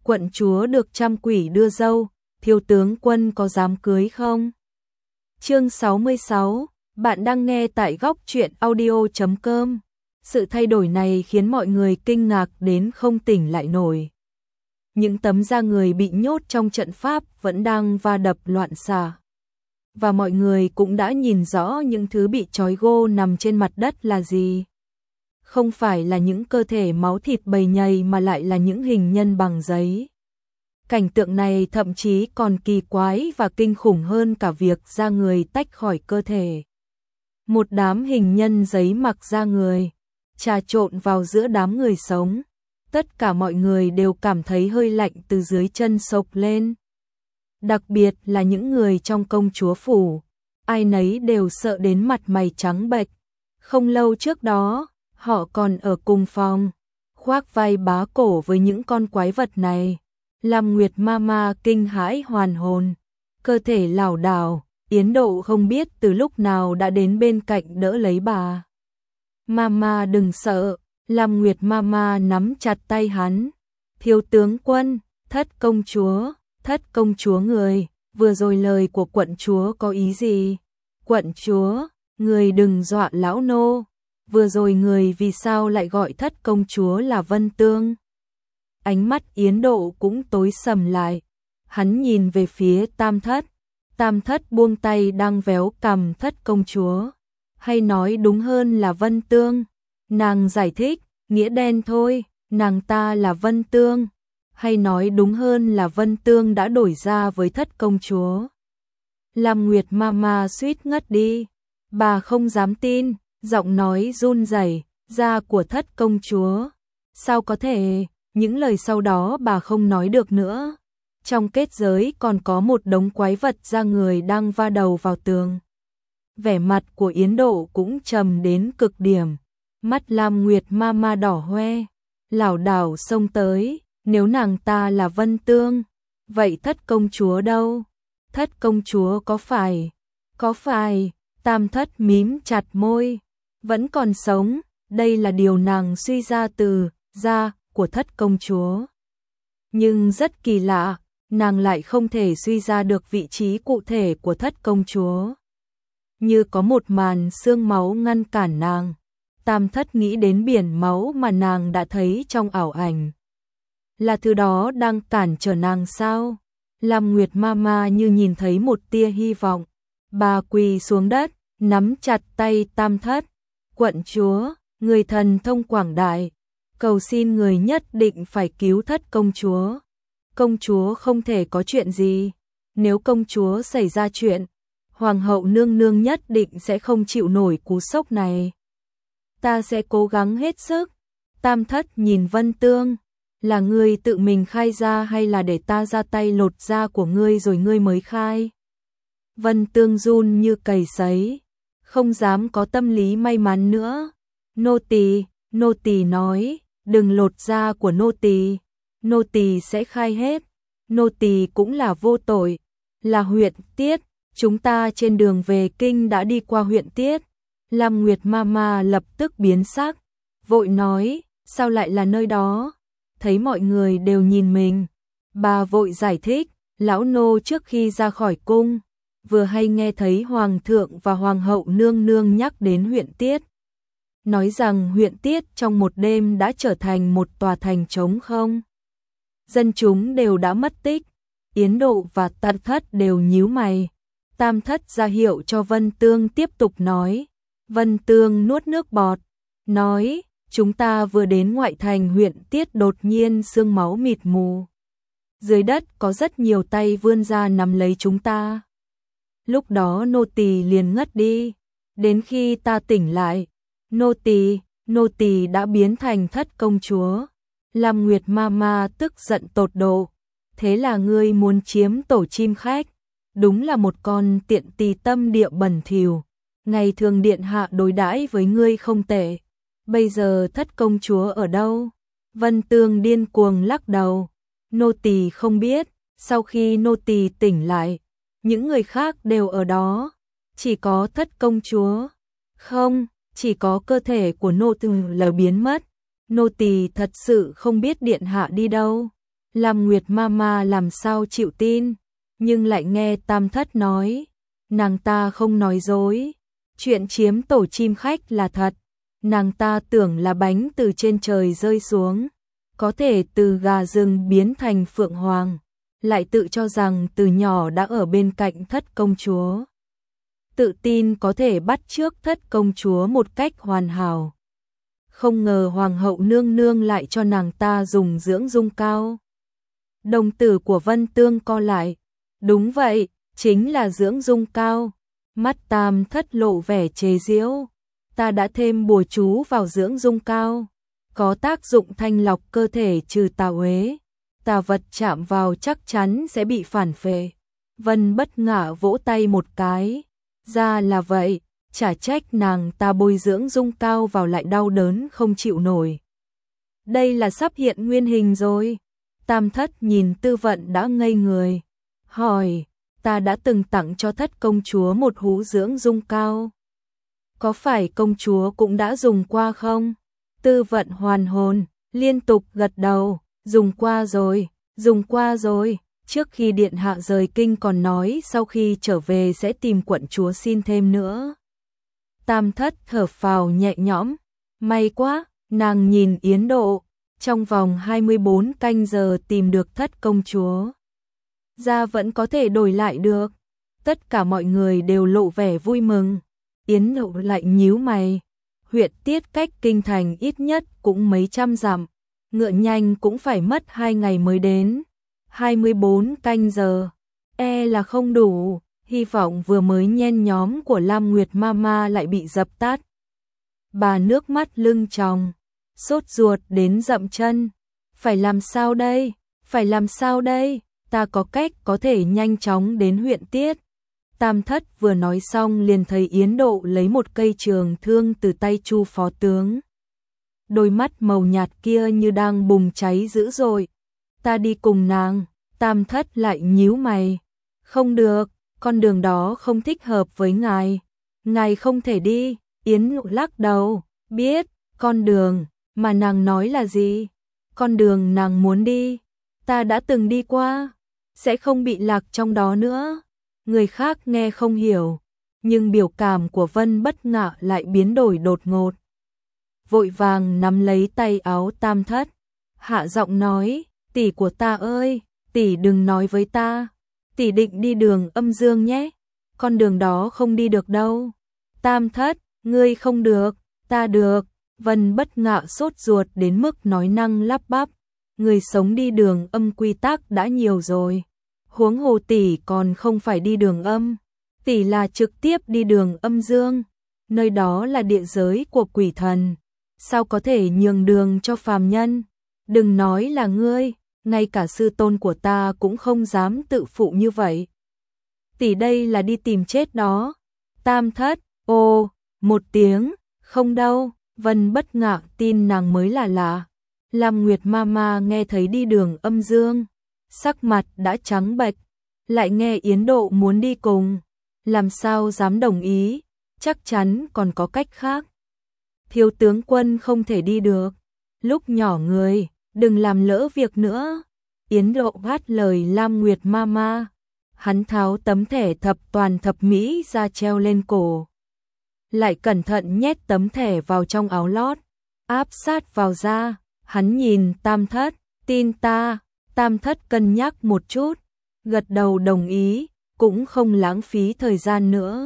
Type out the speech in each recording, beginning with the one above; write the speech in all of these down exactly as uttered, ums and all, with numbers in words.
quận chúa được trăm quỷ đưa dâu, thiếu tướng quân có dám cưới không? Chương sáu mươi sáu, bạn đang nghe tại góc truyện audio chấm com. Sự thay đổi này khiến mọi người kinh ngạc đến không tỉnh lại nổi. Những tấm da người bị nhốt trong trận pháp vẫn đang va đập loạn xạ. Và mọi người cũng đã nhìn rõ những thứ bị trói gô nằm trên mặt đất là gì. Không phải là những cơ thể máu thịt bầy nhầy mà lại là những hình nhân bằng giấy. Cảnh tượng này thậm chí còn kỳ quái và kinh khủng hơn cả việc da người tách khỏi cơ thể. Một đám hình nhân giấy mặc da người, trà trộn vào giữa đám người sống. Tất cả mọi người đều cảm thấy hơi lạnh từ dưới chân xộc lên. Đặc biệt là những người trong công chúa phủ, ai nấy đều sợ đến mặt mày trắng bệch. Không lâu trước đó, họ còn ở cùng phòng, khoác vai bá cổ với những con quái vật này. Lam Nguyệt Mama kinh hãi hoàn hồn, cơ thể lảo đảo, Yến Độ không biết từ lúc nào đã đến bên cạnh đỡ lấy bà. Mama đừng sợ, Lam Nguyệt Mama nắm chặt tay hắn. Thiếu tướng quân, thất công chúa, thất công chúa người, vừa rồi lời của quận chúa có ý gì? Quận chúa, người đừng dọa lão nô, vừa rồi người vì sao lại gọi thất công chúa là Vân Tương? Ánh mắt Yến Độ cũng tối sầm lại, hắn nhìn về phía Tam Thất, Tam Thất buông tay đang véo cằm thất công chúa, hay nói đúng hơn là Vân Tương. Nàng giải thích, nghĩa đen thôi, nàng ta là Vân Tương, hay nói đúng hơn là Vân Tương đã đổi ra với thất công chúa. Lam Nguyệt Mama suýt ngất đi, bà không dám tin, giọng nói run rẩy, da của thất công chúa, sao có thể? Những lời sau đó bà không nói được nữa. Trong kết giới còn có một đống quái vật da người đang va đầu vào tường. Vẻ mặt của Yến Độ cũng trầm đến cực điểm. Mắt Lam Nguyệt Mama đỏ hoe, lảo đảo xông tới. Nếu nàng ta là Vân Tương, vậy thất công chúa đâu? Thất công chúa có phải, có phải, Tam Thất mím chặt môi, vẫn còn sống, đây là điều nàng suy ra từ da của thất công chúa. Nhưng rất kỳ lạ, nàng lại không thể suy ra được vị trí cụ thể của thất công chúa. Như có một màn xương máu ngăn cản nàng. Tam Thất nghĩ đến biển máu mà nàng đã thấy trong ảo ảnh. Là thứ đó đang cản trở nàng sao? Lam Nguyệt Mama như nhìn thấy một tia hy vọng. Bà quỳ xuống đất, nắm chặt tay Tam Thất. Quận chúa, người thần thông quảng đại, cầu xin người nhất định phải cứu thất công chúa. Công chúa không thể có chuyện gì. Nếu công chúa xảy ra chuyện, hoàng hậu nương nương nhất định sẽ không chịu nổi cú sốc này. Ta sẽ cố gắng hết sức. Tam Thất nhìn Vân Tương, là ngươi tự mình khai ra hay là để ta ra tay lột da của ngươi rồi ngươi mới khai? Vân Tương run như cầy sấy, không dám có tâm lý may mắn nữa. Nô tỳ, nô tỳ nói, đừng lột da của nô tỳ, nô tỳ sẽ khai hết. Nô tỳ cũng là vô tội, là huyện Tiết, chúng ta trên đường về kinh đã đi qua huyện Tiết. Lam Nguyệt Mama lập tức biến sắc, vội nói, sao lại là nơi đó? Thấy mọi người đều nhìn mình, bà vội giải thích, lão nô trước khi ra khỏi cung, vừa hay nghe thấy hoàng thượng và hoàng hậu nương nương nhắc đến huyện Tiết. Nói rằng huyện Tiết trong một đêm đã trở thành một tòa thành trống không. Dân chúng đều đã mất tích. Yến Độ và Tam Thất đều nhíu mày. Tam Thất ra hiệu cho Vân Tương tiếp tục nói. Vân Tương nuốt nước bọt, nói, chúng ta vừa đến ngoại thành huyện Tiết đột nhiên sương máu mịt mù. Dưới đất có rất nhiều tay vươn ra nắm lấy chúng ta. Lúc đó nô tỳ liền ngất đi, đến khi ta tỉnh lại, nô tỳ, nô tỳ đã biến thành thất công chúa. Lam Nguyệt Mama tức giận tột độ, thế là ngươi muốn chiếm tổ chim khách, đúng là một con tiện tỳ tâm địa bẩn thỉu. Ngày thường điện hạ đối đãi với ngươi không tệ, bây giờ thất công chúa ở đâu? Vân Tương điên cuồng lắc đầu, nô tỳ không biết, sau khi nô tỳ tỉnh lại, những người khác đều ở đó, chỉ có thất công chúa. Không, chỉ có cơ thể của nô tỳ là biến mất, nô tỳ thật sự không biết điện hạ đi đâu. Lam Nguyệt Mama làm sao chịu tin, nhưng lại nghe Tam Thất nói, nàng ta không nói dối, chuyện chiếm tổ chim khách là thật, nàng ta tưởng là bánh từ trên trời rơi xuống, có thể từ gà rừng biến thành phượng hoàng, lại tự cho rằng từ nhỏ đã ở bên cạnh Thất công chúa. Tự tin có thể bắt chước Thất công chúa một cách hoàn hảo. Không ngờ hoàng hậu nương nương lại cho nàng ta dùng dưỡng dung cao. Đồng tử của Vân Tương co lại, đúng vậy, chính là dưỡng dung cao. Mắt Tam Thất lộ vẻ chế giễu, ta đã thêm bùa chú vào dưỡng dung cao, có tác dụng thanh lọc cơ thể trừ tà uế, tà vật chạm vào chắc chắn sẽ bị phản phệ. Vân Bất Ngạ vỗ tay một cái, ra là vậy, chả trách nàng ta bôi dưỡng dung cao vào lại đau đớn không chịu nổi. Đây là sắp hiện nguyên hình rồi. Tam Thất nhìn Tư Vận đã ngây người, hỏi, ta đã từng tặng cho Thất công chúa một hũ dưỡng dung cao. Có phải công chúa cũng đã dùng qua không? Tư Vận hoàn hồn, liên tục gật đầu, dùng qua rồi, dùng qua rồi. Trước khi điện hạ rời kinh còn nói sau khi trở về sẽ tìm quận chúa xin thêm nữa. Tam Thất thở phào nhẹ nhõm, may quá, nàng nhìn Yến Độ, trong vòng hai mươi bốn canh giờ tìm được Thất công chúa. Ra vẫn có thể đổi lại được. Tất cả mọi người đều lộ vẻ vui mừng. Yến Độ lại nhíu mày, huyện Tiết cách kinh thành ít nhất cũng mấy trăm dặm, ngựa nhanh cũng phải mất hai ngày mới đến. hai mươi bốn canh giờ, e là không đủ, hy vọng vừa mới nhen nhóm của Lam Nguyệt Mama lại bị dập tắt. Bà nước mắt lưng tròng, sốt ruột đến dậm chân, phải làm sao đây, phải làm sao đây, ta có cách có thể nhanh chóng đến huyện Tiết. Tam Thất vừa nói xong liền thấy Yến Độ lấy một cây trường thương từ tay Chu phó tướng. Đôi mắt màu nhạt kia như đang bùng cháy dữ dội. Ta đi cùng nàng. Tam Thất lại nhíu mày. Không được, con đường đó không thích hợp với ngài. Ngài không thể đi. Yến Độ lắc đầu. Biết, con đường mà nàng nói là gì? Con đường nàng muốn đi, ta đã từng đi qua, sẽ không bị lạc trong đó nữa. Người khác nghe không hiểu, nhưng biểu cảm của Vân Bất Ngạ lại biến đổi đột ngột. Vội vàng nắm lấy tay áo Tam Thất, hạ giọng nói, tỷ của ta ơi, tỷ đừng nói với ta, tỷ định đi đường âm dương nhé, con đường đó không đi được đâu. Tam Thất, ngươi không được, ta được. Vân Bất Ngạ sốt ruột đến mức nói năng lắp bắp, người sống đi đường âm quy tắc đã nhiều rồi, huống hồ tỷ còn không phải đi đường âm, tỷ là trực tiếp đi đường âm dương, nơi đó là địa giới của quỷ thần, sao có thể nhường đường cho phàm nhân? Đừng nói là ngươi, ngay cả sư tôn của ta cũng không dám tự phụ như vậy. Tỷ đây là đi tìm chết đó. Tam Thất, ô, một tiếng, không đâu. Vân Bất Ngạ tin nàng mới là lạ. Lam Nguyệt Mama nghe thấy đi đường âm dương, sắc mặt đã trắng bệch, lại nghe Yến Độ muốn đi cùng, làm sao dám đồng ý, chắc chắn còn có cách khác. Thiếu tướng quân không thể đi được, lúc nhỏ người, đừng làm lỡ việc nữa. Yến Độ hát lời Lam Nguyệt Mama, hắn tháo tấm thẻ thập toàn thập mỹ ra treo lên cổ. Lại cẩn thận nhét tấm thẻ vào trong áo lót, áp sát vào da, hắn nhìn Tam Thất, tin ta. Tam Thất cân nhắc một chút, gật đầu đồng ý, cũng không lãng phí thời gian nữa.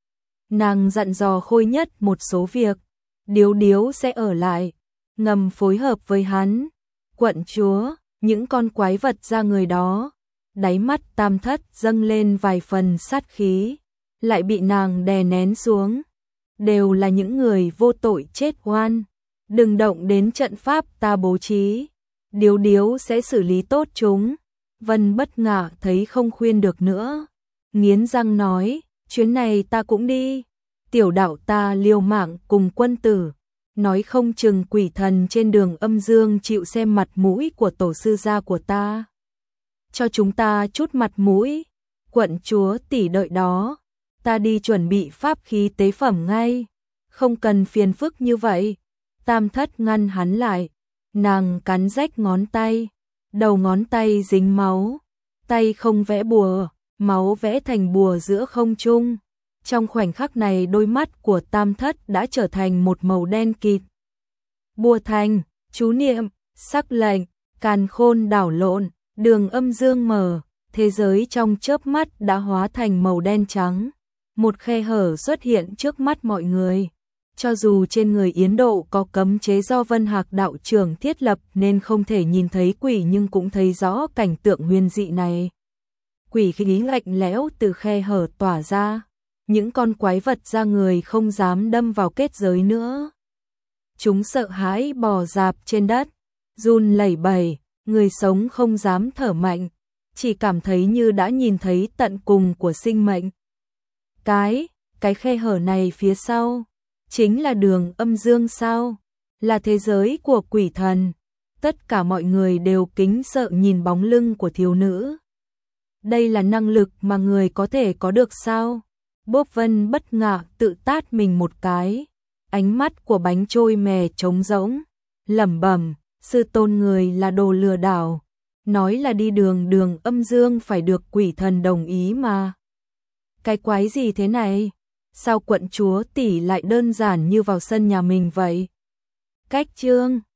Nàng dặn dò Khôi Nhất một số việc, Điếu Điếu sẽ ở lại, ngầm phối hợp với hắn. Quận chúa, những con quái vật ra người đó, đáy mắt Tam Thất dâng lên vài phần sát khí, lại bị nàng đè nén xuống. Đều là những người vô tội chết oan, đừng động đến trận pháp ta bố trí, Điếu Điếu sẽ xử lý tốt chúng. Vân Bất Ngạ thấy không khuyên được nữa, nghiến răng nói, chuyến này ta cũng đi, tiểu đạo ta liều mạng cùng quân tử, nói không chừng quỷ thần trên đường âm dương chịu xem mặt mũi của tổ sư gia của ta. Cho chúng ta chút mặt mũi, quận chúa tỷ đợi đó. Ta đi chuẩn bị pháp khí tế phẩm ngay, không cần phiền phức như vậy. Tam Thất ngăn hắn lại, nàng cắn rách ngón tay, đầu ngón tay dính máu, tay không vẽ bùa, máu vẽ thành bùa giữa không trung. Trong khoảnh khắc này đôi mắt của Tam Thất đã trở thành một màu đen kịt. Bùa thành, chú niệm, sắc lệnh, càn khôn đảo lộn, đường âm dương mở, thế giới trong chớp mắt đã hóa thành màu đen trắng. Một khe hở xuất hiện trước mắt mọi người. Cho dù trên người Yến Độ có cấm chế do Vân Hạc đạo trưởng thiết lập nên không thể nhìn thấy quỷ, nhưng cũng thấy rõ cảnh tượng huyền dị này. Quỷ khí lạnh lẽo từ khe hở tỏa ra, những con quái vật da người không dám đâm vào kết giới nữa. Chúng sợ hãi bò rạp trên đất, run lẩy bẩy, người sống không dám thở mạnh, chỉ cảm thấy như đã nhìn thấy tận cùng của sinh mệnh. Cái, cái khe hở này phía sau, chính là đường âm dương sao? Là thế giới của quỷ thần. Tất cả mọi người đều kính sợ nhìn bóng lưng của thiếu nữ. Đây là năng lực mà người có thể có được sao? Bốp Vân bất ngờ tự tát mình một cái. Ánh mắt của bánh trôi mè trống rỗng, lẩm bẩm, sư tôn người là đồ lừa đảo. Nói là đi đường đường âm dương phải được quỷ thần đồng ý mà. Cái quái gì thế này? Sao quận chúa tỷ lại đơn giản như vào sân nhà mình vậy? Cách chương